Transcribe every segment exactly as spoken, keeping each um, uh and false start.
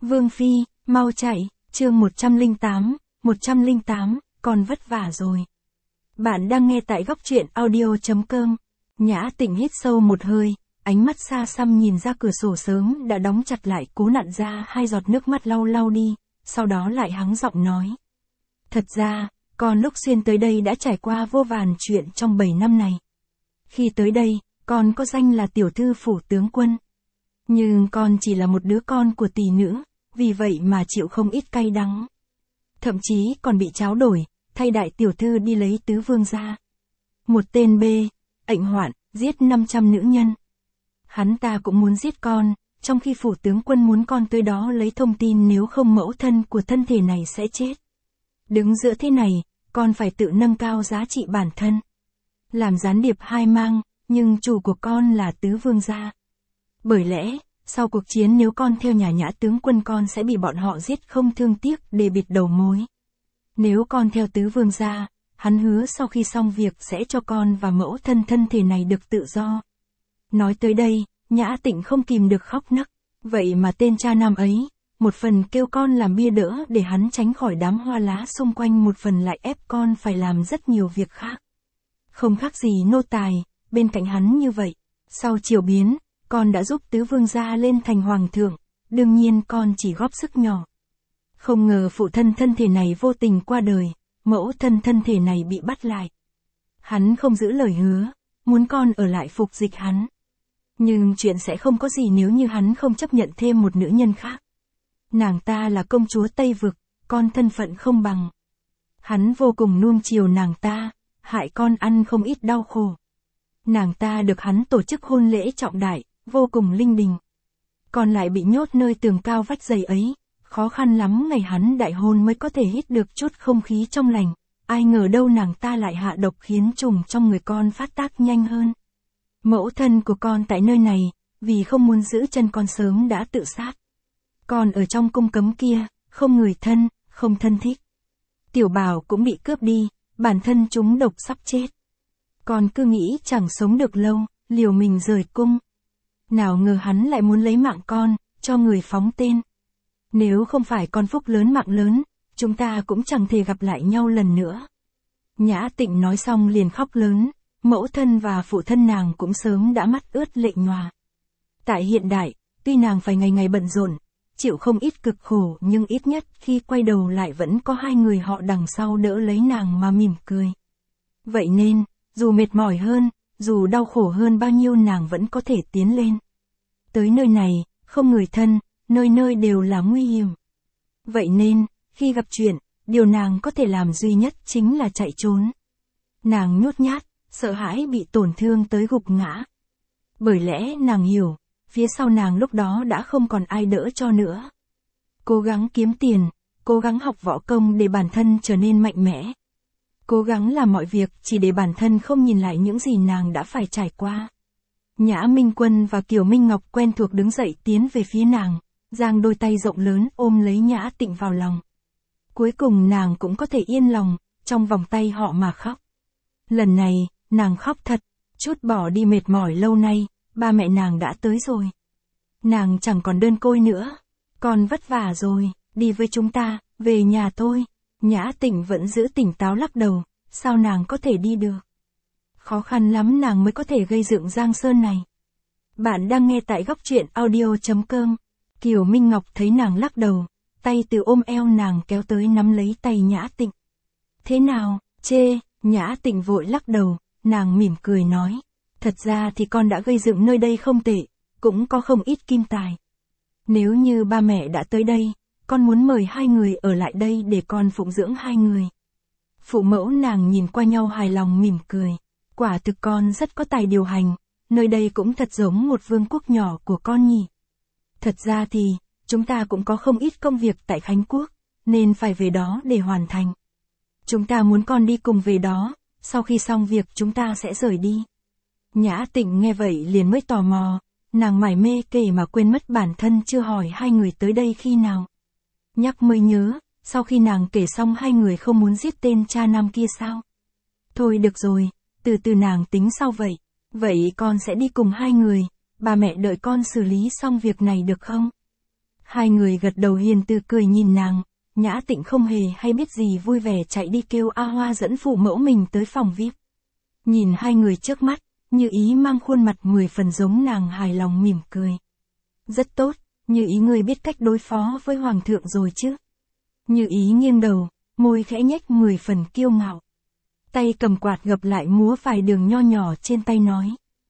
Vương Phi, mau chạy, chương một trăm lẻ tám, một trăm lẻ tám, con vất vả rồi. Bạn đang nghe tại góc truyện audio chấm com. Nhã Tịnh hít sâu một hơi, ánh mắt xa xăm nhìn ra cửa sổ sớm đã đóng chặt lại, cố nặn ra hai giọt nước mắt lau lau đi, sau đó lại hắng giọng nói. Thật ra, con lúc xuyên tới đây đã trải qua vô vàn chuyện trong bảy năm này. Khi tới đây, con có danh là tiểu thư phủ tướng quân. Nhưng con chỉ là một đứa con của tỷ nữ, vì vậy mà chịu không ít cay đắng. Thậm chí còn bị tráo đổi, thay đại tiểu thư đi lấy tứ vương gia. Một tên bê, ệnh hoạn, giết năm trăm nữ nhân. Hắn ta cũng muốn giết con, trong khi phủ tướng quân muốn con tới đó lấy thông tin, nếu không mẫu thân của thân thể này sẽ chết. Đứng giữa thế này, con phải tự nâng cao giá trị bản thân. Làm gián điệp hai mang, nhưng chủ của con là tứ vương gia. Bởi lẽ, sau cuộc chiến nếu con theo nhà Nhã tướng quân, con sẽ bị bọn họ giết không thương tiếc để bịt đầu mối. Nếu con theo tứ vương gia, hắn hứa sau khi xong việc sẽ cho con và mẫu thân thân thể này được tự do. Nói tới đây, Nhã Tịnh không kìm được khóc nấc. Vậy mà tên cha nam ấy, một phần kêu con làm bia đỡ để hắn tránh khỏi đám hoa lá xung quanh, một phần lại ép con phải làm rất nhiều việc khác. Không khác gì nô tài, bên cạnh hắn như vậy. Sau triều biến, con đã giúp tứ vương gia lên thành hoàng thượng, đương nhiên con chỉ góp sức nhỏ. Không ngờ phụ thân thân thể này vô tình qua đời, mẫu thân thân thể này bị bắt lại. Hắn không giữ lời hứa, muốn con ở lại phục dịch hắn. Nhưng chuyện sẽ không có gì nếu như hắn không chấp nhận thêm một nữ nhân khác. Nàng ta là công chúa Tây Vực, con thân phận không bằng. Hắn vô cùng nuông chiều nàng ta, hại con ăn không ít đau khổ. Nàng ta được hắn tổ chức hôn lễ trọng đại, vô cùng linh đình. Còn lại bị nhốt nơi tường cao vách dày ấy, khó khăn lắm ngày hắn đại hôn mới có thể hít được chút không khí trong lành. Ai ngờ đâu nàng ta lại hạ độc khiến trùng trong người con phát tác nhanh hơn. Mẫu thân của con tại nơi này, vì không muốn giữ chân con sớm đã tự sát. Con ở trong cung cấm kia, không người thân, không thân thích. Tiểu Bảo cũng bị cướp đi, bản thân chúng độc sắp chết. Con cứ nghĩ chẳng sống được lâu, liều mình rời cung. Nào ngờ hắn lại muốn lấy mạng con, cho người phóng tên. Nếu không phải con phúc lớn mạng lớn, chúng ta cũng chẳng thể gặp lại nhau lần nữa. Nhã Tịnh nói xong liền khóc lớn, mẫu thân và phụ thân nàng cũng sớm đã mắt ướt lệ nhòa. Tại hiện đại, tuy nàng phải ngày ngày bận rộn, chịu không ít cực khổ, nhưng ít nhất khi quay đầu lại vẫn có hai người họ đằng sau đỡ lấy nàng mà mỉm cười. Vậy nên, dù mệt mỏi hơn, dù đau khổ hơn bao nhiêu, nàng vẫn có thể tiến lên. Tới nơi này, không người thân, nơi nơi đều là nguy hiểm. Vậy nên, khi gặp chuyện, điều nàng có thể làm duy nhất chính là chạy trốn. Nàng nhút nhát, sợ hãi bị tổn thương tới gục ngã. Bởi lẽ nàng hiểu, phía sau nàng lúc đó đã không còn ai đỡ cho nữa. Cố gắng kiếm tiền, cố gắng học võ công để bản thân trở nên mạnh mẽ. Cố gắng làm mọi việc chỉ để bản thân không nhìn lại những gì nàng đã phải trải qua. Nhã Minh Quân và Kiều Minh Ngọc quen thuộc đứng dậy tiến về phía nàng, giang đôi tay rộng lớn ôm lấy Nhã Tịnh vào lòng. Cuối cùng nàng cũng có thể yên lòng, trong vòng tay họ mà khóc. Lần này, nàng khóc thật, chút bỏ đi mệt mỏi lâu nay, ba mẹ nàng đã tới rồi. Nàng chẳng còn đơn côi nữa. Con vất vả rồi, đi với chúng ta, về nhà thôi. Nhã Tịnh vẫn giữ tỉnh táo lắc đầu, sao nàng có thể đi được. Khó khăn lắm nàng mới có thể gây dựng Giang Sơn này. Bạn đang nghe tại góc truyện audio chấm com. Kiều Minh Ngọc thấy nàng lắc đầu, tay từ ôm eo nàng kéo tới nắm lấy tay Nhã Tịnh. Thế nào, chê, Nhã Tịnh vội lắc đầu, nàng mỉm cười nói. Thật ra thì con đã gây dựng nơi đây không tệ, cũng có không ít kim tài. Nếu như ba mẹ đã tới đây, con muốn mời hai người ở lại đây để con phụng dưỡng hai người. Phụ mẫu nàng nhìn qua nhau hài lòng mỉm cười. Quả thực con rất có tài điều hành, nơi đây cũng thật giống một vương quốc nhỏ của con nhỉ. Thật ra thì, chúng ta cũng có không ít công việc tại Khánh Quốc, nên phải về đó để hoàn thành. Chúng ta muốn con đi cùng về đó, sau khi xong việc chúng ta sẽ rời đi. Nhã Tịnh nghe vậy liền mới tò mò, nàng mải mê kể mà quên mất bản thân chưa hỏi hai người tới đây khi nào. Nhắc mới nhớ, sau khi nàng kể xong hai người không muốn giết tên cha nam kia sao? Thôi được rồi, từ từ nàng tính sau vậy. Vậy con sẽ đi cùng hai người, ba mẹ đợi con xử lý xong việc này được không? Hai người gật đầu hiền từ cười nhìn nàng, Nhã Tịnh không hề hay biết gì vui vẻ chạy đi kêu A Hoa dẫn phụ mẫu mình tới phòng vi ai pi. Nhìn hai người trước mắt, Như Ý mang khuôn mặt mười phần giống nàng hài lòng mỉm cười. Rất tốt, Như Ý ngươi biết cách đối phó với hoàng thượng rồi chứ? Như Ý nghiêng đầu, môi khẽ nhếch mười phần kiêu ngạo. Tay cầm quạt gập lại múa vài đường nho nhỏ trên tay nói.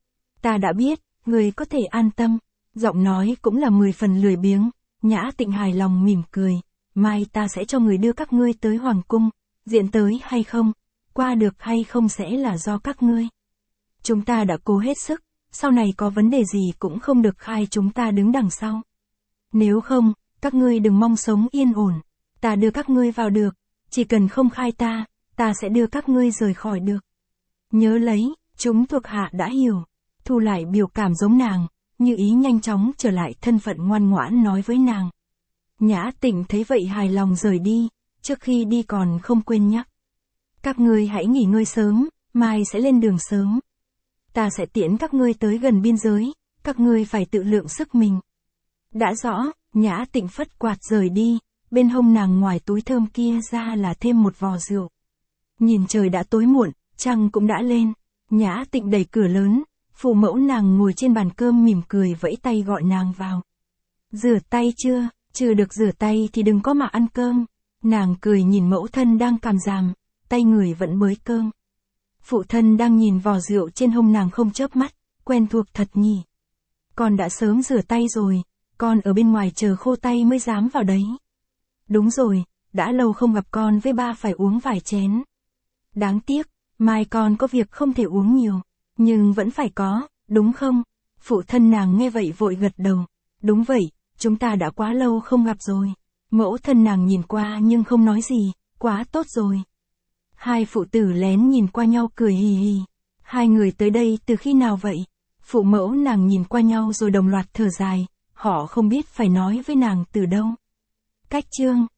Ta đã biết, người có thể an tâm. Giọng nói cũng là mười phần lười biếng. Nhã Tịnh hài lòng mỉm cười. Mai ta sẽ cho người đưa các ngươi tới hoàng cung. Diện tới hay không, qua được hay không sẽ là do các ngươi. Chúng ta đã cố hết sức, sau này có vấn đề gì cũng không được khai chúng ta đứng đằng sau. Nếu không, các ngươi đừng mong sống yên ổn. Ta đưa các ngươi vào được, chỉ cần không khai ta, ta sẽ đưa các ngươi rời khỏi được. Nhớ lấy, chúng thuộc hạ đã hiểu. Thu lại biểu cảm giống nàng, Như Ý nhanh chóng trở lại thân phận ngoan ngoãn nói với nàng. Nhã Tịnh thấy vậy hài lòng rời đi, trước khi đi còn không quên nhắc. Các ngươi hãy nghỉ ngơi sớm, mai sẽ lên đường sớm. Ta sẽ tiễn các ngươi tới gần biên giới, các ngươi phải tự lượng sức mình. Đã rõ, Nhã Tịnh phất quạt rời đi, bên hông nàng ngoài túi thơm kia ra là thêm một vò rượu. Nhìn trời đã tối muộn, trăng cũng đã lên, Nhã Tịnh đẩy cửa lớn, phụ mẫu nàng ngồi trên bàn cơm mỉm cười vẫy tay gọi nàng vào. Rửa tay chưa, chưa được rửa tay thì đừng có mà ăn cơm. Nàng cười nhìn mẫu thân đang càm ràm, tay người vẫn bới cơm. Phụ thân đang nhìn vò rượu trên hông nàng không chớp mắt, quen thuộc thật nhỉ. Con đã sớm rửa tay rồi, con ở bên ngoài chờ khô tay mới dám vào đấy. Đúng rồi, đã lâu không gặp con với ba phải uống vài chén. Đáng tiếc, mai con có việc không thể uống nhiều, nhưng vẫn phải có, đúng không? Phụ thân nàng nghe vậy vội gật đầu. Đúng vậy, chúng ta đã quá lâu không gặp rồi. Mẫu thân nàng nhìn qua nhưng không nói gì, quá tốt rồi. Hai phụ tử lén nhìn qua nhau cười hì hì. Hai người tới đây từ khi nào vậy? Phụ mẫu nàng nhìn qua nhau rồi đồng loạt thở dài, họ không biết phải nói với nàng từ đâu. Cách chương